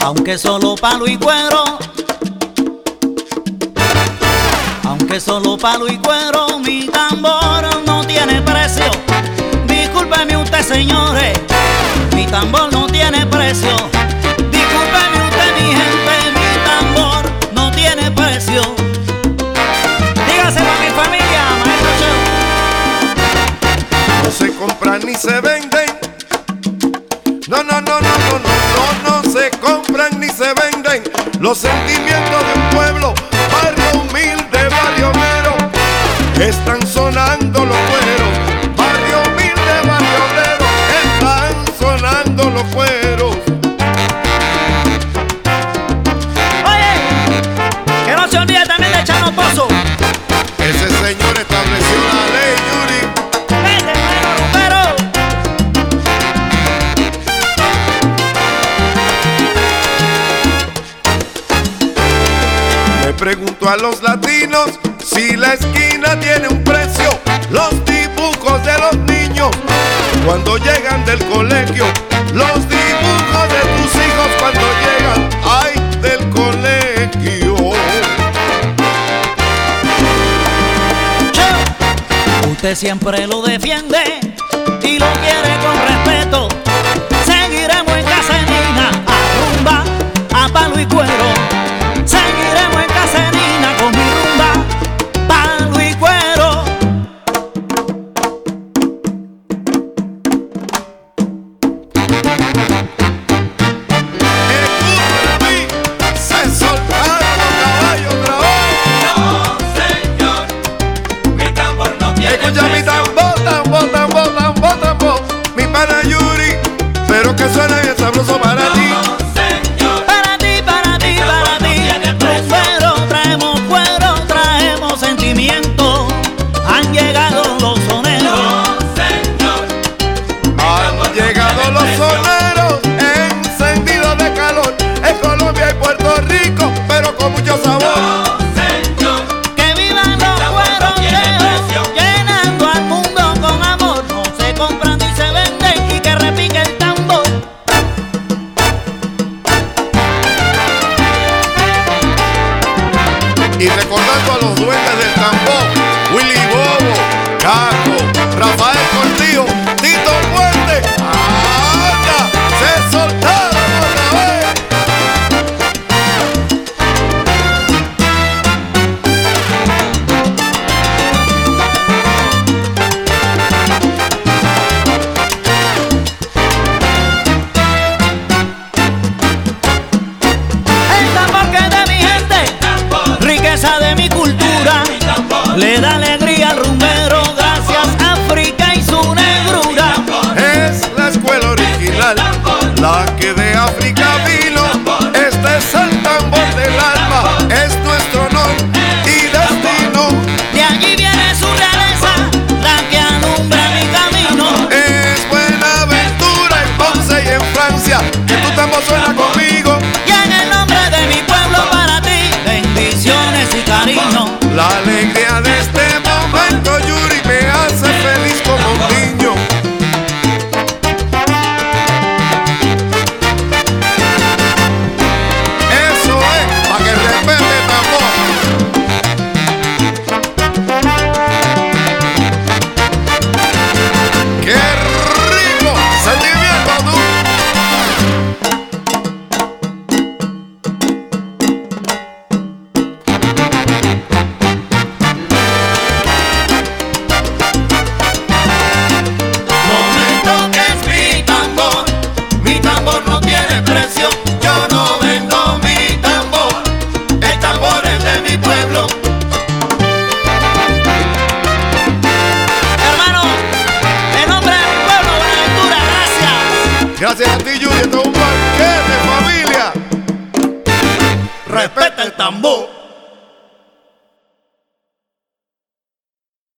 Aunque solo palo y cuero, aunque solo palo y cuero, mi tambor no tiene precio. Discúlpeme usted, señores, mi tambor no tiene precio. Discúlpeme usted, mi gente, mi tambor no tiene precio. Dígaselo a mi familia, maestro Cheo. No se compran ni se venden. No, no, no, no, no, no, no, no se compran ni se venden los sentimientos de un pueblo, barrio humilde, barrio obrero. Están sonando los cueros, barrio humilde, barrio obrero. Están sonando los cueros. Oye, que no se olvide también de Chano Pozo. Ese señor estableció la ley, Yuri. Vete, hermano rumbero. Le pregunto a los latinos si la esquina tiene un precio. Los dibujos de los niños cuando llegan del colegio. Los dibujos de tus hijos cuando llegan, ay, del colegio. Usted siempre lo defiende y lo quiere con respeto. Seguiremos en Casenina a rumba, a palo y cuero. Seguiremos en Casenina con mi rumba, palo y cuero. Escúchame, se soltaron los caballos otra vez. No, señor, mi tambor no tiene Escucha mi precio. tambor, tambor, tambor, tambor, tambor. Mi pana Yuri, pero que suena bien sabroso para ti. No, señor, Para ti, para ti, para ti. Cuero, traemos sentimiento. Han llegado los soneros. no, señor, Han llegado los soneros encendidos de calor en Colombia y Puerto Rico, pero con mucho sabor. no, señor. Que vivan los cueros cheos, llenando al mundo con amor. No se compran ni se venden y que repique el tambor. Y recordando a los duendes del tambor, Willy Bobo, Caco, Rafael Cortillo, Tito Fuerte. ¡Anda! ¡Se soltaron otra vez! El tambor que es de mi gente, riqueza de mi cultura, le da alegría al rumbero. Gracias África y su negrura. Es la escuela original, la que de África vino. Este es el tambor del alma, es nuestro honor y destino. De allí viene su realeza, la que alumbra mi camino. Es Buenaventura en Ponce y en Francia, que tu tambor suena conmigo. Y en el nombre de mi pueblo para ti, bendiciones y cariño. La alegría de este momento, Yuri, me hace feliz como un niño. Eso es, pa' que respete tambor. ¡Qué rico! ¡Sentimiento, tú! No me toques mi tambor no tiene precio. Yo no vendo mi tambor, el tambor es de mi pueblo. Hermano, en nombre de mi pueblo, Buenaventura, gracias. Gracias a ti, Yuri, esto es un banquete, familia. Respeta el tambor.